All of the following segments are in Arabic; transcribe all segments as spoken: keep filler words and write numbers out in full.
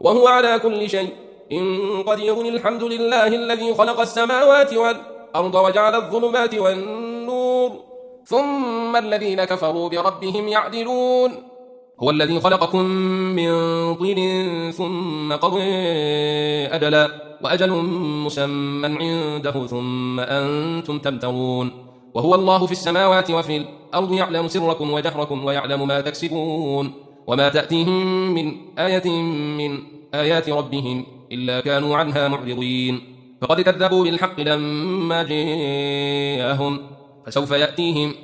وهو على كل شيء قدير. الحمد لله الذي خلق السماوات والأرض وجعل الظلمات والنور ثم الذين كفروا بربهم يعدلون. هو الذي خلقكم من طين ثم قضى أجلا وأجل مسمى عنده ثم أنتم تمترون. وهو الله في السماوات وفي الأرض يعلم سركم وجهركم ويعلم ما تكسبون. وما تأتيهم من آية من آيات ربهم إلا كانوا عنها معرضين. فقد كذبوا بالحق لما جاءهم فسوف يأتيهم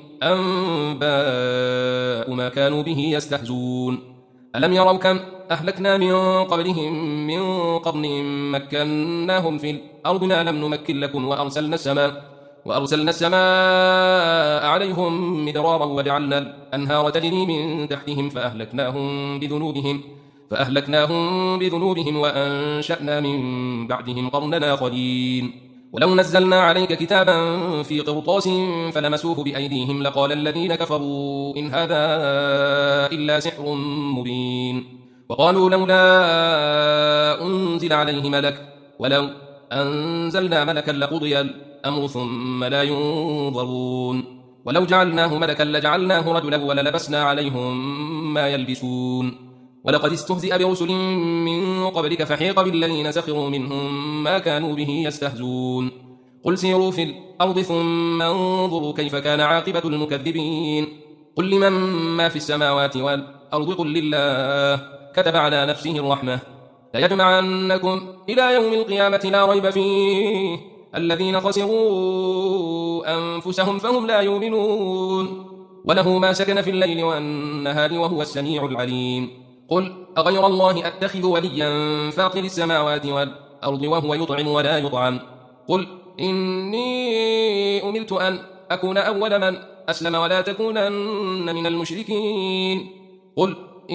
أنباء ما كانوا به يستهزون. ألم يروا كم أهلكنا من قبلهم من قرن مكناهم في الأرض ما لم نمكن لكم وأرسلنا السماء وأرسلنا السماء عليهم مدرارا وجعلنا الأنهار تجري من تحتهم فأهلكناهم بذنوبهم فأهلكناهم بذنوبهم وأنشأنا من بعدهم قرنا آخرين. ولو نزلنا عليك كتابا في قرطاس فلمسوه بأيديهم لقال الذين كفروا إن هذا إلا سحر مبين. وقالوا لولا أنزل عليه ملك ولو أنزلنا ملكا لقضي الأمر ثم لا ينظرون. ولو جعلناه ملكا لجعلناه رجلا وللبسنا عليهم ما يلبسون. ولقد استهزئ برسل من قبلك فحيق بالذين سخروا منهم ما كانوا به يستهزون. قل سيروا في الأرض ثم انظروا كيف كان عاقبة المكذبين. قل لمن ما في السماوات والأرض قل لله كتب على نفسه الرحمة ليجمعنكم إلى يوم القيامة لا ريب فيه الذين خسروا أنفسهم فهم لا يؤمنون. وله ما سكن في الليل والنهار وهو السميع العليم. قل أغير الله أتخذ وليا فاطر السماوات والأرض وهو يطعم ولا يطعم. قل إني أمرت أن أكون أول من أسلم ولا تكونن من المشركين. قل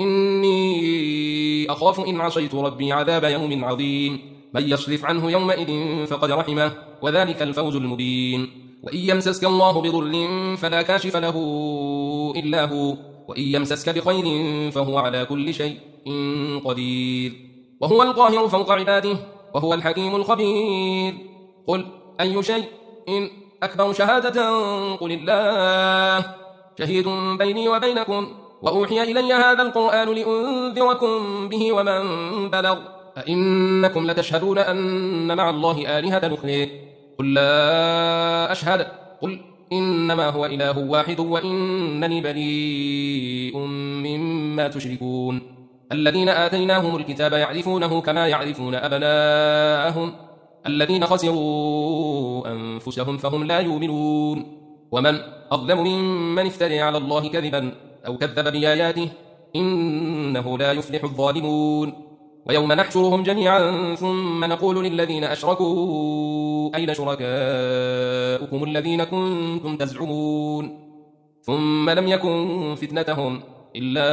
إني أخاف إن عصيت ربي عذاب يوم عظيم. من يصرف عنه يومئذ فقد رحمه وذلك الفوز المبين. وإن يمسسك الله بضر فلا كاشف له إلا هو وإن يمسسك بخير فهو على كل شيء قدير. وهو القاهر فوق عباده وهو الحكيم الخبير. قل أي شيء إن أكبر شهادة قل الله شهيد بيني وبينكم وأوحي إلي هذا القرآن لأنذركم به ومن بلغ أئنكم لتشهدون أن مع الله آلهة أخرى قل لا أشهد. قل إنما هو إله واحد وإنني بريء مما تشركون. الذين آتيناهم الكتاب يعرفونه كما يعرفون أبناءهم الذين خسروا أنفسهم فهم لا يؤمنون. ومن أظلم ممن افترى على الله كذبا أو كذب بآياته إنه لا يفلح الظالمون. ويوم نحشرهم جميعا ثم نقول للذين أشركوا أين شركاؤكم الذين كنتم تزعمون ثم لم يكن فتنتهم إلا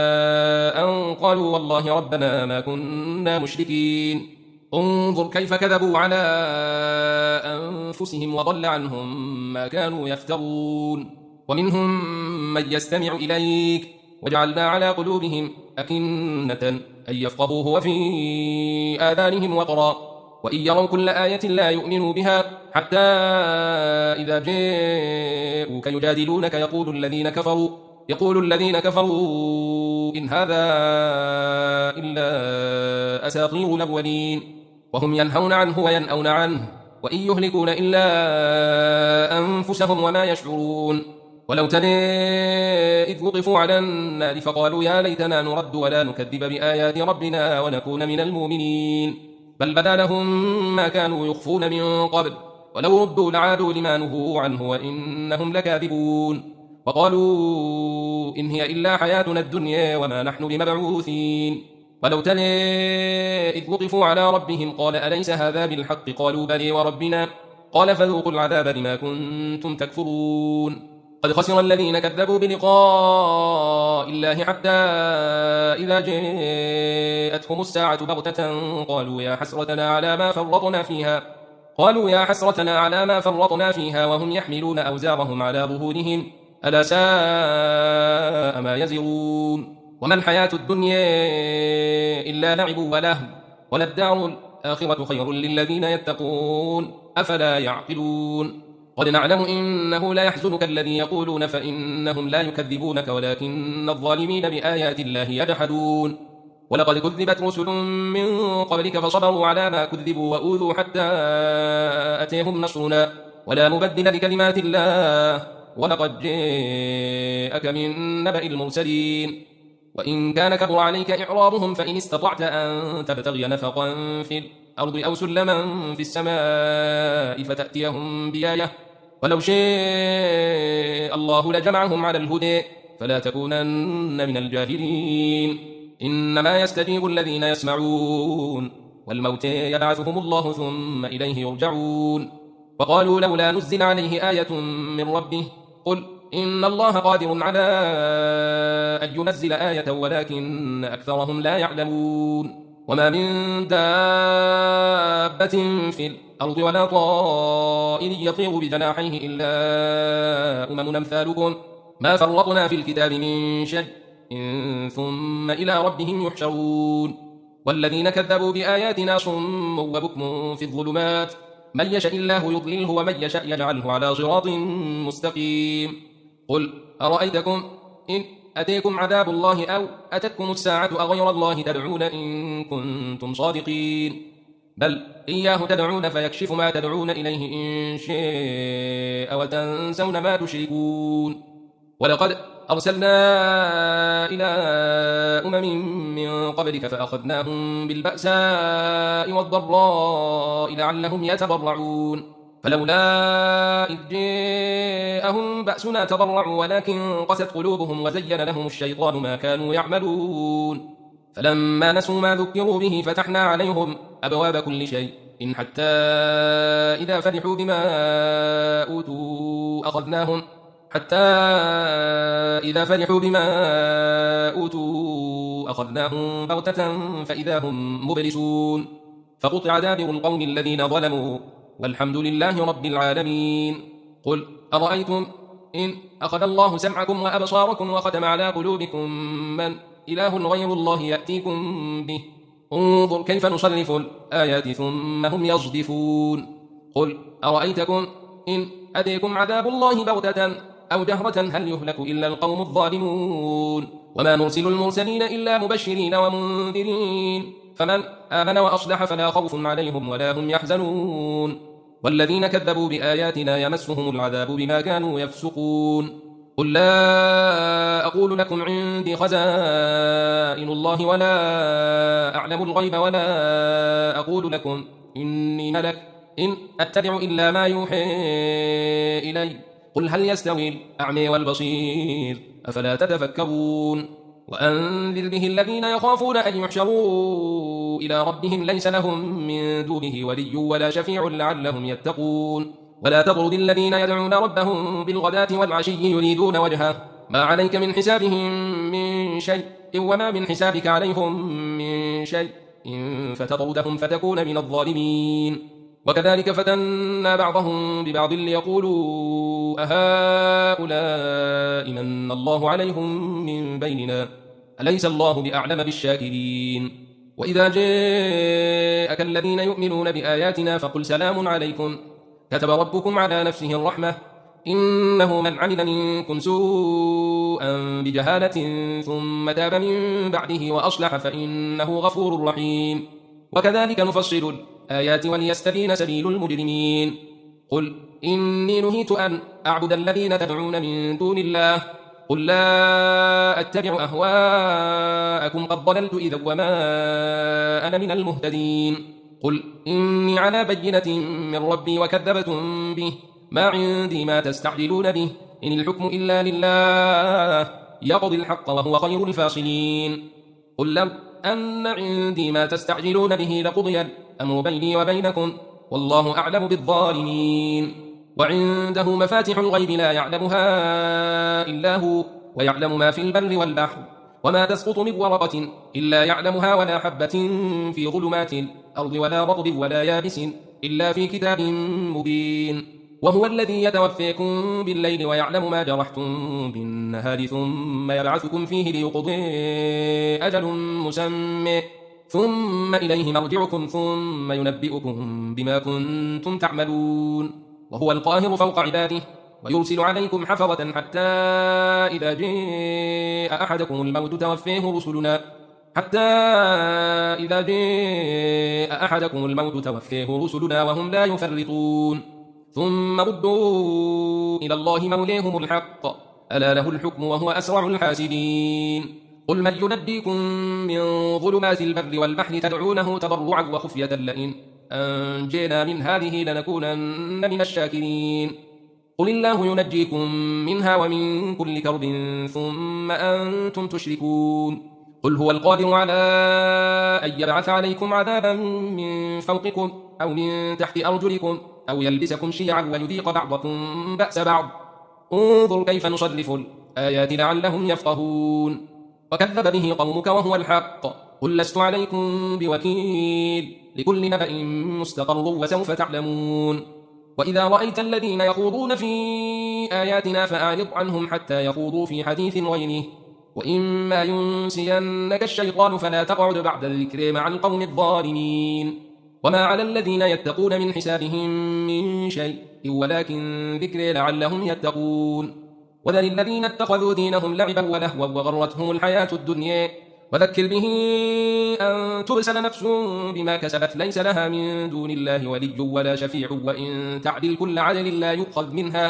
أن قالوا والله ربنا ما كنا مشركين. انظر كيف كذبوا على أنفسهم وضل عنهم ما كانوا يفترون. ومنهم من يستمع إليك وجعلنا على قلوبهم أكنة أن يفقهوه وفي آذانهم وقرا وإن يروا كل آية لا يؤمنوا بها حتى إذا جاءوك يجادلونك يقول الذين كفروا يقول الذين كفروا إن هذا إلا أساطير الأولين وهم ينهون عنه وينأون عنه وإن يهلكون إلا أنفسهم وما يشعرون. ولو ترى إذ وقفوا على النار فقالوا يا ليتنا نرد ولا نكذب بآيات ربنا ونكون من المؤمنين بل بدا لهم ما كانوا يخفون من قبل ولو ردوا لعادوا لما نهوا عنه وإنهم لكاذبون. وقالوا إن هي إلا حياتنا الدنيا وما نحن بمبعوثين. ولو ترى إذ وقفوا على ربهم قال أليس هذا بالحق قالوا بلي وربنا قال فذوقوا العذاب بما كنتم تكفرون. قد خسر الذين كذبوا بلقاء الله حتى إذا جاءتهم الساعة بغتة قالوا يا حسرتنا على ما فرطنا فيها قالوا يا حسرتنا على ما فرطنا فيها وهم يحملون أوزارهم على ظهورهم ألا ساء ما يزرون. وما الحياة الدنيا إلا لعب ولهو وللدار الآخرة خير للذين يتقون أفلا يعقلون قد نعلم إنه لا يحزنك الذي يقولون فإنهم لا يكذبونك ولكن الظالمين بآيات الله يجحدون ولقد كذبت رسل من قبلك فصبروا على ما كذبوا وأوذوا حتى أتيهم نصرنا ولا مبدل لكلمات الله ولقد جاءك من نبأ المرسلين وإن كان كبر عليك إعراضهم فإن استطعت أن تبتغي نفقا في الأرض أو سلما في السماء فتأتيهم بآية ولو شاء الله لجمعهم على الهدى فلا تكونن من الجاهلين إنما يستجيب الذين يسمعون والموتى يبعثهم الله ثم إليه يرجعون وقالوا لولا نزل عليه آية من ربه قل إن الله قادر على أن ينزل آية ولكن أكثرهم لا يعلمون وما من دابة في الأرض ولا طائر يطير بجناحيه إلا أمم أمثالكم ما فرطنا في الكتاب من شيء ثم إلى ربهم يحشرون والذين كذبوا بآياتنا صم وبكم في الظلمات من يشاء الله يضلله ومن يشاء يجعله على صراط مستقيم قل أرأيتكم إن أتيكم عذاب الله أو أتتكم الساعة أغير الله تدعون إن كنتم صادقين بل إياه تدعون فيكشف ما تدعون إليه إن شاء وتنسون ما تشركون ولقد أرسلنا إلى أمم من قبلك فأخذناهم بالبأساء والضراء لعلهم يتضرعون فلولا إذ جاءهم بأسنا تضرعوا ولكن قست قلوبهم وزين لهم الشيطان ما كانوا يعملون فلما نسوا ما ذكروا به فتحنا عليهم أبواب كل شيء إن حتى إذا فرحوا بما أوتوا أخذناهم حتى إذا فرحوا بما أوتوا أخذناهم بغتة فإذا هم مبلسون فقطع دابر القوم الذين ظلموا والحمد لله رب العالمين قل أرأيتم إن أخذ الله سمعكم وأبصاركم وختم على قلوبكم من إله غير الله يأتيكم به انظر كيف نصرف الآيات ثم هم يصدفون قل أرأيتكم إن أتيكم عذاب الله بغتة أو جهرة هل يهلك إلا القوم الظالمون وما نرسل المرسلين إلا مبشرين ومنذرين فمن آمن وأصلح فلا خوف عليهم ولا هم يحزنون والذين كذبوا بآياتنا يمسهم العذاب بما كانوا يفسقون قل لا أقول لكم عندي خزائن الله ولا أعلم الغيب ولا أقول لكم إني ملك إن أتبع إلا ما يوحي إلي قل هل يستوي الأعمى والبصير أفلا تتفكرون وأنذر به الذين يخافون أن يحشروا إلى ربهم ليس لهم من دونه ولي ولا شفيع لعلهم يتقون ولا تطرد الذين يدعون ربهم بالغداة والعشي يريدون وجهه ما عليك من حسابهم من شيء وما من حسابك عليهم من شيء إن فتطردهم فتكون من الظالمين وكذلك فتنا بعضهم ببعض ليقولوا أهؤلاء من الله عليهم من بيننا أليس الله بأعلم بالشاكرين وإذا جاءك الذين يؤمنون بآياتنا فقل سلام عليكم كتب ربكم على نفسه الرحمة إنه من عمل منكم سوءا بجهالة ثم تاب من بعده وأصلح فإنه غفور رحيم وكذلك نفصل الآيات وليستبين سبيل المجرمين قل إني نهيت أن أعبد الذين تدعون من دون الله قل لا أتبع أهواءكم قد ضللت إذا وما أنا من المهتدين قل إني على بينة من ربي وكذبتم به ما عندي ما تستعجلون به إن الحكم إلا لله يقضي الحق وهو خير الفاصلين قل لو أن عندي ما تستعجلون به لقضي الأمر بيني وبينكم والله أعلم بالظالمين وعنده مفاتح الغيب لا يعلمها إلا هو ويعلم ما في البر والبحر وما تسقط من ورقة إلا يعلمها ولا حبة في ظلمات الأرض ولا رطب ولا يابس إلا في كتاب مبين وهو الذي يتوفيكم بالليل ويعلم ما جرحتم بالنهار ثم يبعثكم فيه ليقضي أجل مسمى ثم إليه مرجعكم ثم ينبئكم بما كنتم تعملون وهو القاهر فوق عباده ويرسل عليكم حفظة حتى إذا جاء أحدكم الموت توفيه رسلنا حتى إذا جاء أحدكم الموت توفيه رسلنا وهم لا يفرطون ثم ردوا إلى الله مولاهم الحق ألا له الحكم وهو أسرع الحاسبين قل من ينجيكم من ظلمات البر والبحر تدعونه تضرعا وخفية لئن أنجينا من هذه لنكونن من الشاكرين قل الله ينجيكم منها ومن كل كرب ثم أنتم تشركون قل هو القادر على أن يبعث عليكم عذابا من فوقكم أو من تحت أرجلكم أو يلبسكم شيعا ويذيق بعضكم بأس بعض انظر كيف نصرف الآيات لعلهم يفقهون وكذب به قومك وهو الحق قل لست عليكم بوكيل لكل نبأ مستقر وسوف تعلمون وإذا رأيت الذين يخوضون في آياتنا فأعرض عنهم حتى يخوضوا في حديث غيره وإما ينسينك الشيطان فلا تقعد بعد الذكر مع القوم الظالمين وما على الذين يتقون من حسابهم من شيء ولكن ذكر لعلهم يتقون وذل الذين اتخذوا دينهم لعبا ولهوا وغرتهم الحياة الدنيا وذكر به أن تبسل نفس بما كسبت ليس لها من دون الله ولي ولا شفيع وإن تعدل كل عدل لا يؤخذ منها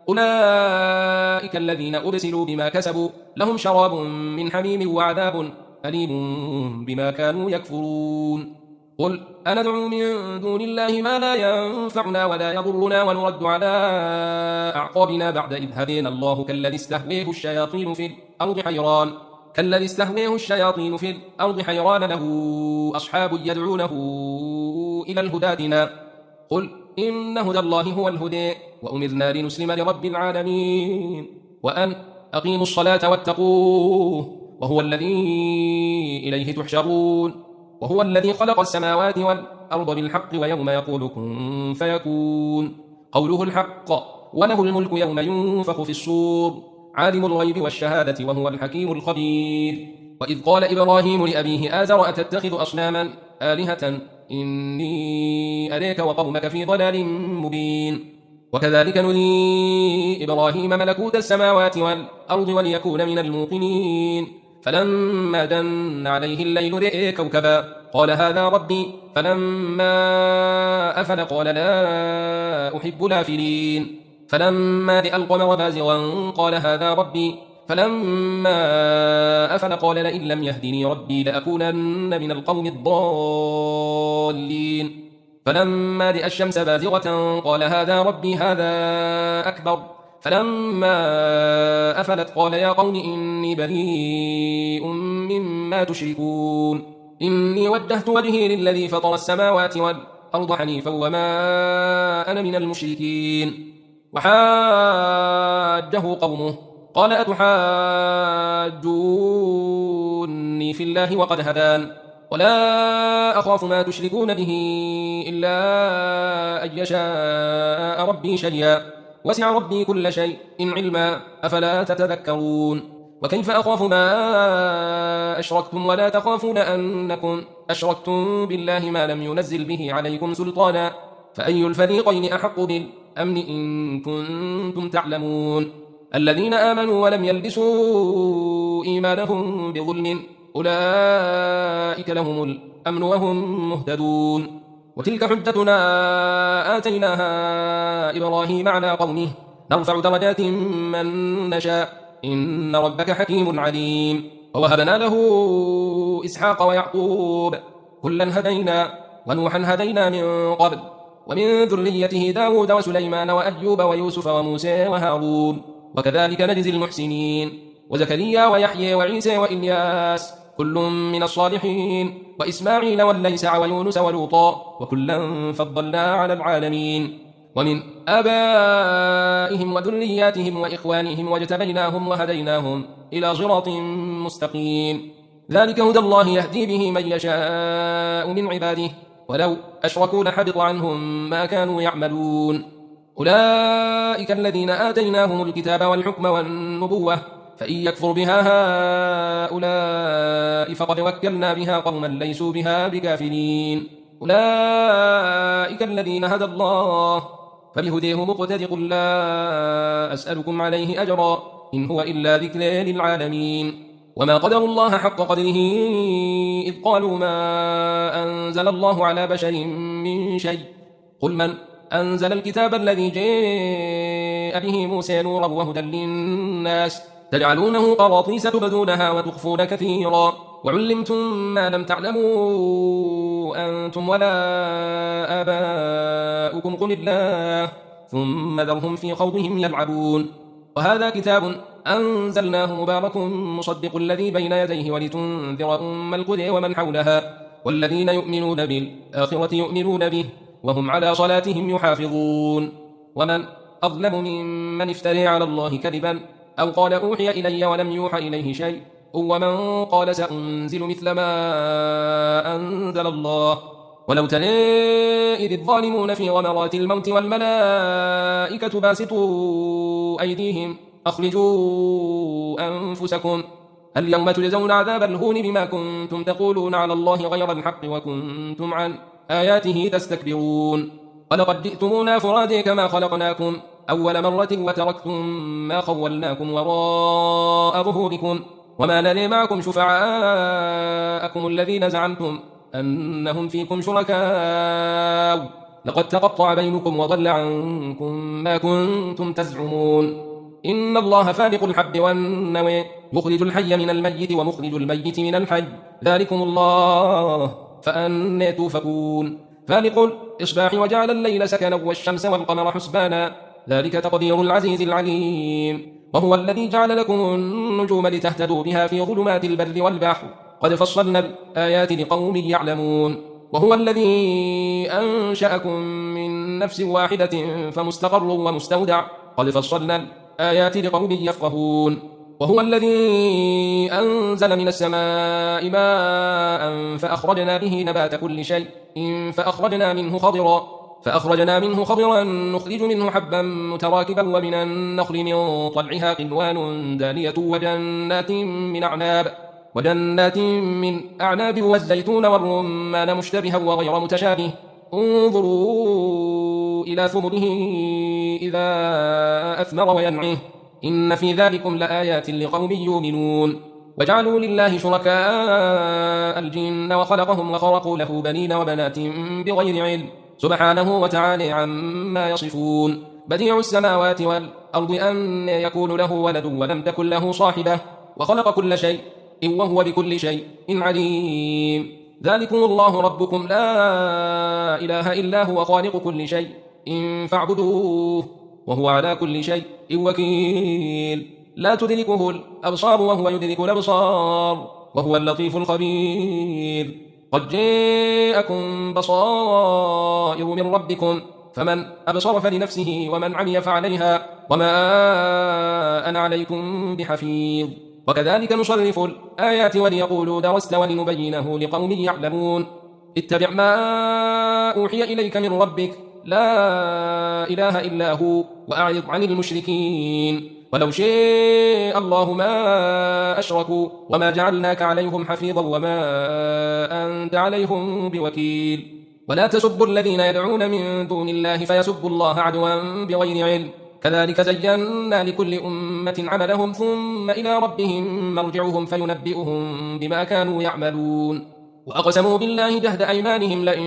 أولئك الذين أبسلوا بما كسبوا لهم شراب من حميم وعذاب أليم بما كانوا يكفرون قل أندعو من دون الله ما لا ينفعنا ولا يضرنا ونرد على أعقابنا بعد إذ هدينا الله كالذي استهويه الشياطين في الأرض حيران كالذي استهويه الشياطين في الأرض حيران له أصحاب يدعونه إلى الهدى قل إن هدى الله هو الهدى وأمرنا لنسلم لرب العالمين وأن أقيموا الصلاة واتقوه وهو الذي إليه تحشرون وهو الذي خلق السماوات والأرض بالحق ويوم يقول كن فيكون قوله الحق وله الملك يوم ينفخ في الصور عالم الغيب والشهادة وهو الحكيم الخبير وإذ قال إبراهيم لأبيه آزر أتتخذ أصناما آلهة إني أريك وقومك في ضلال مبين وكذلك نري إبراهيم ملكوت السماوات والأرض وليكون من الموقنين فلما جن عليه الليل رئي كوكبا قال هذا ربي فلما أفل قال لا أحب الآفلين فلما رئ القمر بازغا قال هذا ربي فلما أفل قال لئن لم يهدني ربي لأكونن من القوم الضالين فلما رئ الشمس بازغة قال هذا ربي هذا أكبر فلما أفلت قال يا قوم إني بريء مما تشركون إني وجهت وجهي للذي فطر السماوات والأرض حنيفا وما أنا من المشركين وحاجه قومه قال أتحاجوني في الله وقد هدان ولا أخاف ما تشركون به إلا أن يشاء ربي شيئا وسع ربي كل شيء إن علما أفلا تتذكرون وكيف أخاف ما أشركتم ولا تخافون أنكم أشركتم بالله ما لم ينزل به عليكم سلطانا فأي الفريقين أحق بالأمن إن كنتم تعلمون الذين آمنوا ولم يلبسوا إيمانهم بظلم أولئك لهم الأمن وهم مهتدون وتلك حجتنا آتيناها إبراهيم على قومه نرفع درجات من نشاء إن ربك حكيم عليم ووهبنا له إسحاق ويعقوب كلا هدينا ونوحا هدينا من قبل ومن ذريته داود وسليمان وأيوب ويوسف وموسى وهارون وكذلك نجزي المحسنين وزكريا ويحيى وعيسى وإلياس كل من الصالحين وإسماعيل والليسع ويونس ولوطا وكلا فضلنا على العالمين ومن آبائهم وذرياتهم وإخوانهم واجتبيناهم وهديناهم إلى صراط مستقيم ذلك هدى الله يهدي به من يشاء من عباده ولو أشركوا لحبط عنهم ما كانوا يعملون أولئك الذين آتيناهم الكتاب والحكم والنبوة فإن يكفر بها هؤلاء فقد وكلنا بها قوما ليسوا بها بكافرين. أولئك الذين هدى الله فبهديه مقتد. قل لا أسألكم عليه أجرا إن هو إلا ذكر للعالمين. وما قدر الله حق قدره إذ قالوا ما أنزل الله على بشر من شيء. قل من أنزل الكتاب الذي جاء به موسى نورا وهدى للناس تجعلونه قراطيس تبدونها وتخفون كثيرا وعلمتم ما لم تعلموا أنتم ولا آباؤكم قل الله ثم ذرهم في خوضهم يلعبون. وهذا كتاب أنزلناه مبارك مصدق الذي بين يديه ولتنذر أم القرى ومن حولها والذين يؤمنون بالآخرة يؤمنون به وهم على صلاتهم يحافظون. ومن أظلم ممن افترى على الله كذبا أو قال أوحي إلي ولم يوحى إليه شيء ومن قال سأنزل مثل ما أنزل الله. ولو ترى إذ الظالمون في غمرات الموت والملائكة باسطوا أيديهم أخرجوا أنفسكم اليوم تجزون عذاب الهون بما كنتم تقولون على الله غير الحق وكنتم عن آياته تستكبرون. ولقد جئتمونا فرادى كما خلقناكم أول مرة وتركتم ما خولناكم وراء ظهوركم وما نرى معكم شفعاءكم الذين زعمتم أنهم فيكم شركاء لقد تقطع بينكم وضل عنكم ما كنتم تزعمون. إن الله فالق الحب والنوى يخرج الحي من الميت ومخرج الميت من الحي ذلكم الله فأنى توفكون. فالق الإصباح وجعل الليل سكنا والشمس والقمر حسبانا ذلك تقدير العزيز العليم. وهو الذي جعل لكم النجوم لتهتدوا بها في ظلمات البر والبحر قد فصلنا الآيات لقوم يعلمون. وهو الذي أنشأكم من نفس واحدة فمستقر ومستودع قد فصلنا الآيات لقوم يفقهون. وهو الذي أنزل من السماء ماء فأخرجنا به نبات كل شيء فأخرجنا منه خضرا فأخرجنا منه خضرا نخرج منه حبا متراكبا ومن النخل من طلعها قنوان دانية وجنات من أعناب وجنات من أعناب والزيتون والرمان مشتبها وغير متشابه انظروا إلى ثمره إذا أثمر وينعه إن في ذلكم لآيات لقوم يؤمنون. وجعلوا لله شركاء الجن وخلقهم وخرقوا له بنين وبنات بغير علم سبحانه وتعالى عما يصفون. بديع السماوات والأرض أن يكون له ولد ولم تكن له صاحبة وخلق كل شيء وهو بكل شيء عليم. ذلكم الله ربكم لا إله إلا هو خالق كل شيء فاعبدوه وهو على كل شيء وكيل. لا تدركه الأبصار وهو يدرك الأبصار وهو اللطيف الخبير. قد جاءكم بصائر من ربكم فمن أبصر فلنفسه ومن عمي فعليها وما أنا عليكم بحفيظ. وكذلك نصرف الآيات وليقولوا درست ولنبينه لقوم يعلمون. اتبع ما أوحي إليك من ربك لا إله إلا هو وأعرض عن المشركين. ولو شاء الله ما أشركوا وما جعلناك عليهم حفيظا وما أنت عليهم بوكيل. ولا تسبوا الذين يدعون من دون الله فيسبوا الله عدوا بغير علم كذلك زينا لكل أمة عملهم ثم إلى ربهم مرجعهم فينبئهم بما كانوا يعملون. وأقسموا بالله جهد أيمانهم لئن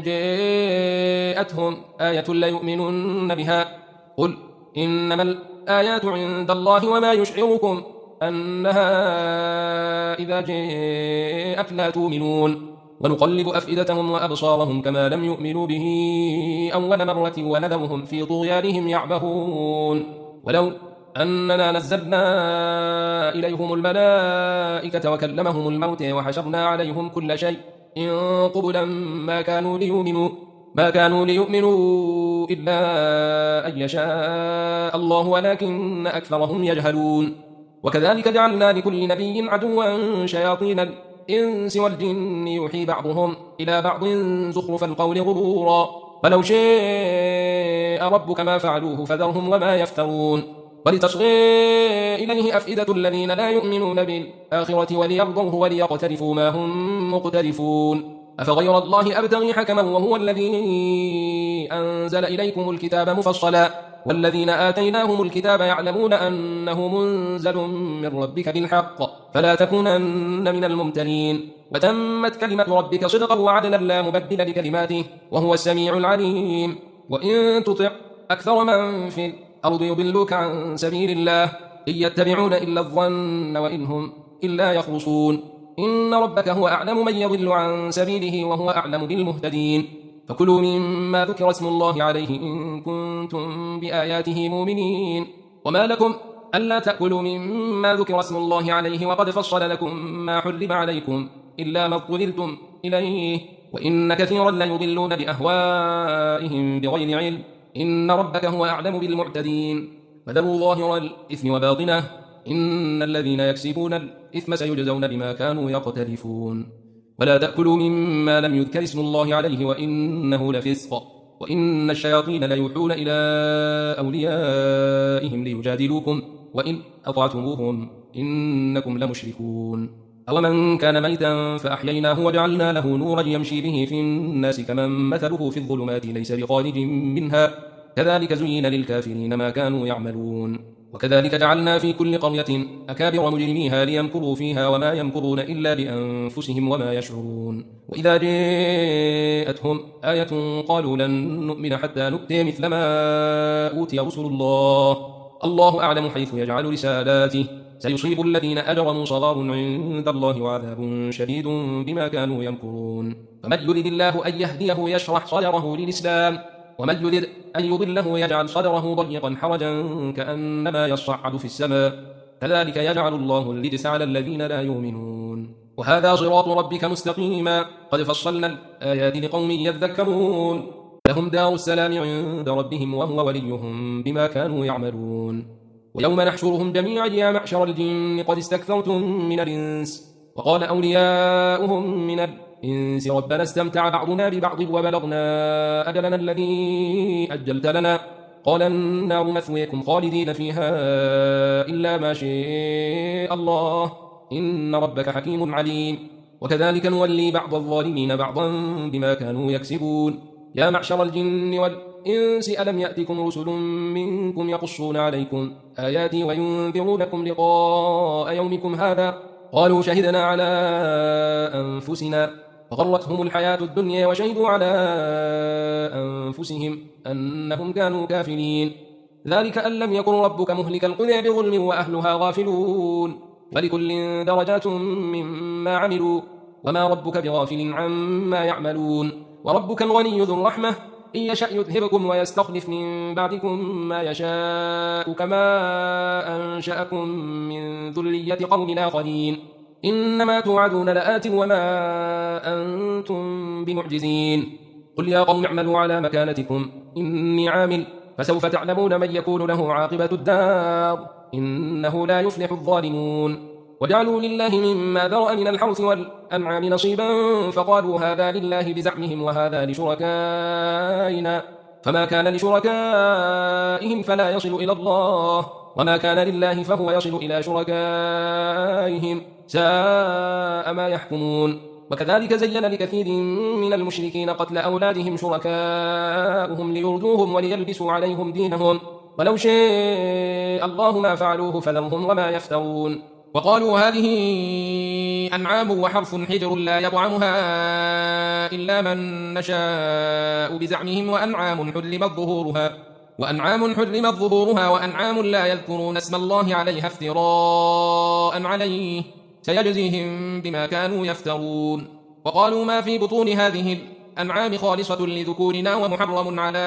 جاءتهم آية ليؤمنن بها قل إنما الآيات عند الله وما يشعركم أنها إذا جاءت لا تؤمنون. ونقلب أفئدتهم وأبصارهم كما لم يؤمنوا به أول مرة ونذرهم في طغيانهم يعمهون. ولو أننا نزلنا إليهم الملائكة وكلمهم الموت وحشرنا عليهم كل شيء إن قبلا ما كانوا ليؤمنوا ما كانوا ليؤمنوا إلا أن يشاء الله ولكن أكثرهم يجهلون. وكذلك جعلنا لكل نبي عدوا شياطين الإنس والجن يوحي بعضهم إلى بعض زخرف القول غرورا ولو شاء شاء ربك ما فعلوه فذرهم وما يفترون ولتصغي إليه أفئدة الذين لا يؤمنون بالآخرة وليرضوه وليقترفوا ما هم مقترفون أفغير الله أبتغي حكما وهو الذي أنزل إليكم الكتاب مفصلا والذين آتيناهم الكتاب يعلمون أنه منزل من ربك بالحق فلا تكونن من الممترين وتمت كلمة ربك صدقا وعدلا لا مبدل لكلماته وهو السميع العليم وإن تطع أكثر من في الأرض يضلوك عن سبيل الله إن يتبعون إلا الظن وإن هم إلا يخرصون إن ربك هو أعلم من يضل عن سبيله وهو أعلم بالمهتدين فكلوا مما ذكر اسم الله عليه إن كنتم بآياته مؤمنين وما لكم ألا تأكلوا مما ذكر اسم الله عليه وقد فصل لكم ما حرم عليكم إلا ما اضطررتم إليه وإن كثيرا ليضلون بأهوائهم بغير علم إن ربك هو أعلم بالمعتدين وذروا ظاهر الإثم وباطنه إن الذين يكسبون الإثم سيجزون بما كانوا يقترفون ولا تأكلوا مما لم يذكر اسم الله عليه وإنه لفسق وإن الشياطين ليوحون إلى أوليائهم ليجادلوكم وإن أطعتموهم إنكم لمشركون أومن كان ميتا فأحييناه وجعلنا له نورا يمشي به في الناس كمن مثله في الظلمات ليس بخارج منها كذلك زين للكافرين ما كانوا يعملون وكذلك جعلنا في كل قرية أكابر مجرميها ليمكروا فيها وما يمكرون إلا بأنفسهم وما يشعرون وإذا جاءتهم آية قالوا لن نؤمن حتى نؤتي مثل ما أوتي رسل الله الله أعلم حيث يجعل رسالاته سيصيب الذين أجرموا صغار عند الله وعذاب شديد بما كانوا يمكرون فمن يرد الله أن يهديه يشرح صدره للإسلام ومن يرد أن يضله يجعل صدره ضيقا حرجا كأنما يصعد في السماء كذلك يجعل الله الرجس على الذين لا يؤمنون وهذا صراط ربك مستقيما قد فصلنا الآيات لقوم يذكرون لهم دار السلام عند ربهم وهو وليهم بما كانوا يعملون ويوم نحشرهم جميعا يا معشر الجن قد استكثرتم من الإنس وقال أولياؤهم من الإنس ربنا استمتع بعضنا ببعض وبلغنا أجلنا الذي أجلت لنا قال النار مثويكم خالدين فيها إلا ما شاء الله إن ربك حكيم عليم وكذلك نولي بعض الظالمين بعضا بما كانوا يكسبون يا معشر الجن والإنس ألم يأتكم رسل منكم يقصون عليكم آياتي وينذرونكم لقاء يومكم هذا قالوا شهدنا على أنفسنا فغرتهم الحياة الدنيا وشهدوا على أنفسهم أنهم كانوا كافرين ذلك أن لم يكن ربك مهلك القرى بظلم وأهلها غافلون ولكل درجات مما عملوا وما ربك بغافل عما يعملون وربك الغني ذو الرحمة إن يشأ يذهبكم ويستخلف من بعدكم ما يشاء كما أنشأكم من ذرية قوم آخرين إنما توعدون لآت وما أنتم بمعجزين قل يا قوم اعملوا على مكانتكم إني عامل فسوف تعلمون من يكون له عاقبة الدار إنه لا يفلح الظالمون وجعلوا لله مما ذرأ من الحرث والأنعام نصيبا فقالوا هذا لله بزعمهم وهذا لشركائنا فما كان لشركائهم فلا يصل إلى الله وما كان لله فهو يصل إلى شركائهم ساء ما يحكمون وكذلك زين لكثير من المشركين قتل أولادهم شركاؤهم ليردوهم وليلبسوا عليهم دينهم ولو شاء الله ما فعلوه فذرهم وما يفترون وقالوا هذه أنعام وحرث حجر لا يطعمها إلا من نشاء بزعمهم وأنعام حرمت ظهورها وأنعام حرمت ظهورها وأنعام لا يذكرون اسم الله عليها افتراء عليه سيجزيهم بما كانوا يفترون وقالوا ما في بطون هذه الأنعام خالصة لذكورنا ومحرم على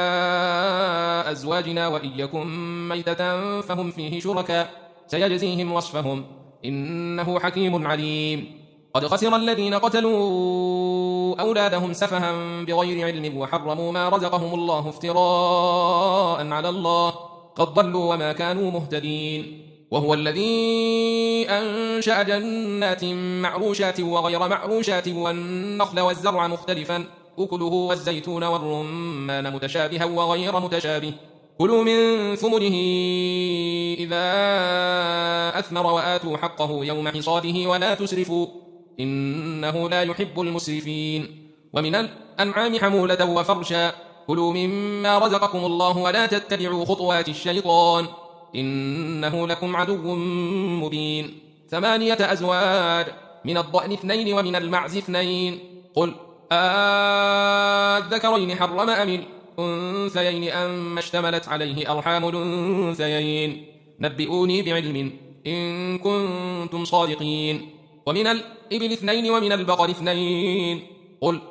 أزواجنا وإن يكن ميتة فهم فيه شركاء سيجزيهم وصفهم إنه حكيم عليم قد خسر الذين قتلوا أولادهم سفها بغير علم وحرموا ما رزقهم الله افتراء على الله قد ضلوا وما كانوا مهتدين وهو الذي أنشأ جنات معروشات وغير معروشات والنخل والزرع مختلفا أكله والزيتون والرمان متشابها وغير متشابه كلوا من ثمره إذا أثمر وآتوا حقه يوم حصاده ولا تسرفوا إنه لا يحب المسرفين ومن الأنعام حمولة وفرشا كلوا مما رزقكم الله ولا تتبعوا خطوات الشيطان إنه لكم عدو مبين ثمانية أزواج من الضأن اثنين ومن المعز اثنين قل أذكرين حرم أم الأنثيين أم اشتملت عليه أرحام الأنثيين نبئوني بعلم إن كنتم صادقين ومن الإبل اثنين ومن البقر اثنين قل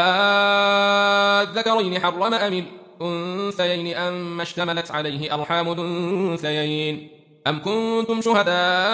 أذكرين حرم أم الأنثيين أم اشتملت عليه أرحام الأنثيين أم كنتم شهداء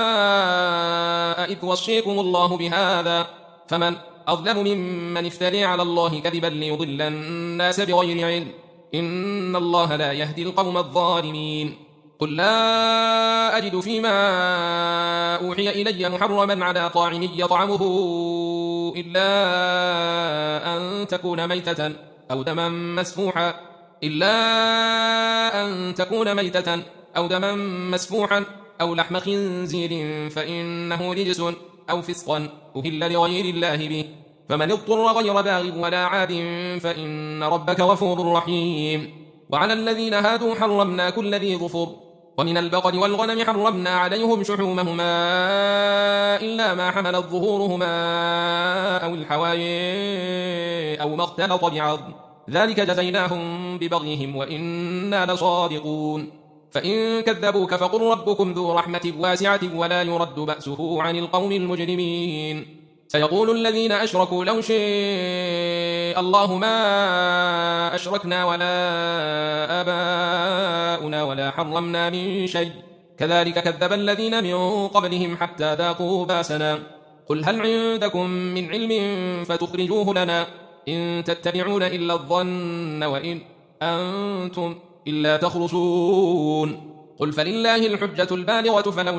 إذ وصيكم الله بهذا فمن أظلم ممن افتري على الله كذبا ليضل الناس بغير علم إن الله لا يهدي القوم الظالمين قل لا أجد فيما أوحي إلي محرما على طاعم يطعمه إلا أن تكون ميتة أو دما مسفوحا إلا أن تكون ميتة أو دما مسفوحا أو لحم خنزير فإنه رجس أو فسقا أهل لغير الله به فمن اضطر غير باغ ولا عاد فإن ربك غفور رحيم وعلى الذين هادوا حرمنا كل ذي ظفر ومن البقر والغنم حرمنا عليهم شحومهما إلا ما حملت ظهورهما أو الحوايا أو ما اختلط بعظم ذلك جزيناهم ببغيهم وإنا لصادقون فإن كذبوك فقل ربكم ذو رحمة واسعة ولا يرد بأسه عن القوم المجرمين سيقول الذين أشركوا لو شاء الله ما أشركنا ولا آباؤنا ولا حرمنا من شيء كذلك كذب الذين من قبلهم حتى ذاقوا باسنا قل هل عندكم من علم فتخرجوه لنا إن تتبعون إلا الظن وإن أنتم إلا تخرصون قل فلله الحجة البالغة فلو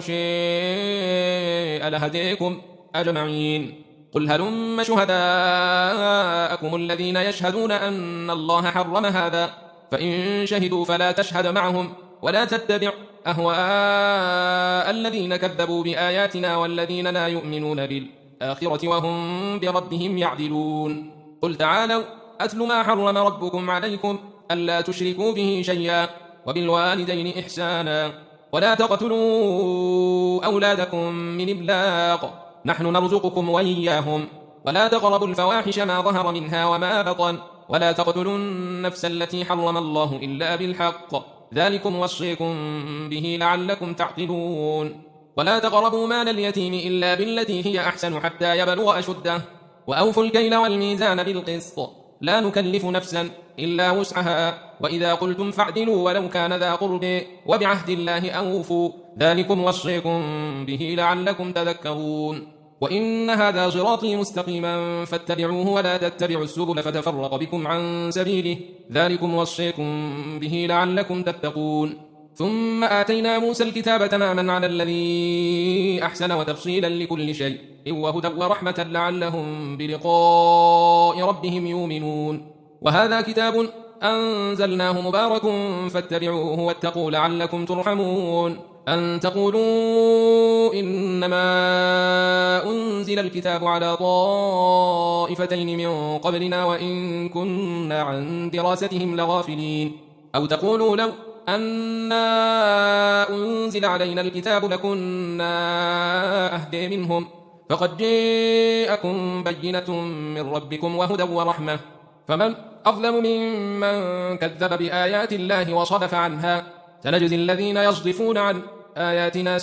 شاء لهديكم أجمعين قل هلم شهداءكم الذين يشهدون أن الله حرم هذا فإن شهدوا فلا تشهد معهم ولا تتبع أهواء الذين كذبوا بآياتنا والذين لا يؤمنون بالآخرة وهم بربهم يعدلون قل تعالوا أتل ما حرم ربكم عليكم ألا تشركوا به شيئا وبالوالدين إحسانا ولا تقتلوا أولادكم من إملاق نحن نرزقكم وإياهم ولا تقربوا الفواحش ما ظهر منها وما بطن ولا تقتلوا النفس التي حرم الله إلا بالحق ذلكم وصيكم به لعلكم تعقلون ولا تقربوا مال اليتيم إلا بالتي هي أحسن حتى يبلغ أشده وأوفوا الكيل والميزان بالقسط لا نكلف نفسا إلا وسعها وإذا قلتم فاعدلوا ولو كان ذا قرب وبعهد الله أوفوا ذلكم وصيكم به لعلكم تذكرون وإن هذا صراطي مستقيما فاتبعوه ولا تتبعوا السبل فتفرق بكم عن سبيله ذلكم وصيكم به لعلكم تتقون ثم آتينا موسى الكتاب تماما على الذي أحسن وتفصيلا لكل شيء وهدى ورحمة لعلهم بلقاء ربهم يؤمنون وهذا كتاب أنزلناه مبارك فاتبعوه واتقوا لعلكم ترحمون أن تقولوا إنما أنزل الكتاب على طائفتين من قبلنا وإن كنا عن دراستهم لغافلين أو تقولوا لو أنا أنزل علينا الكتاب لكنا أهدى منهم فقد جاءكم بينة من ربكم وهدى ورحمة فمن أظلم ممن كذب بآيات الله وصدف عنها سنجزي الذين يصدفون عن آياتنا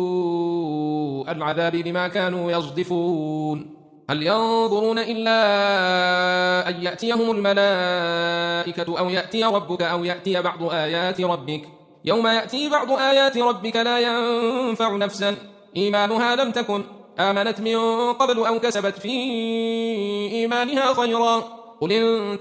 سوء العذاب بما كانوا يصدفون هل ينظرون إلا أن يأتيهم الملائكة أو يأتي ربك أو يأتي بعض آيات ربك يوم يأتي بعض آيات ربك لا ينفع نفسا إيمانها لم تكن آمنت من قبل أو كسبت في إيمانها خيرا قل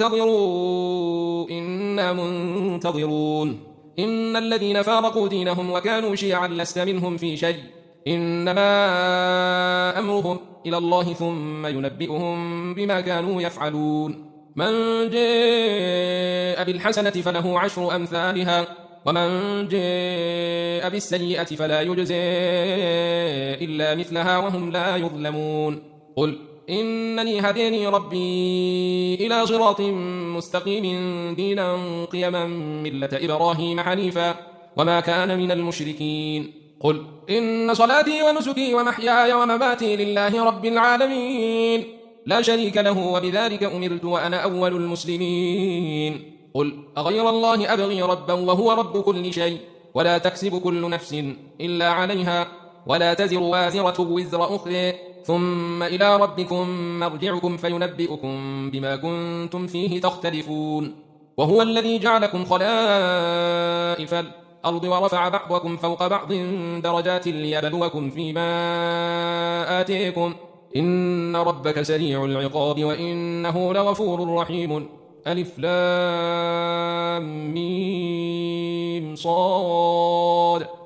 انتظروا إنا منتظرون إن الذين فارقوا دينهم وكانوا شيعا لست منهم في شيء إنما أمرهم إلى الله ثم ينبئهم بما كانوا يفعلون من جاء بالحسنة فله عشر أمثالها ومن جاء بالسيئة فلا يجزى إلا مثلها وهم لا يظلمون قل إنني هداني ربي إلى صراط مستقيم دينا قيما ملة إبراهيم حنيفا وما كان من المشركين قل إن صلاتي ونسكي ومحياي ومماتي لله رب العالمين لا شريك له وبذلك أمرت وأنا أول المسلمين قل أغير الله أبغي ربا وهو رب كل شيء ولا تكسب كل نفس إلا عليها ولا تزر وازرة وزر أخرى ثم إلى ربكم مرجعكم فينبئكم بما كنتم فيه تختلفون وهو الذي جعلكم خلائف الأرض ورفع بعضكم فوق بعض درجات ليبلوكم فيما آتيكم إن ربك سريع العقاب وإنه لغفور رحيم ألف لام ميم صاد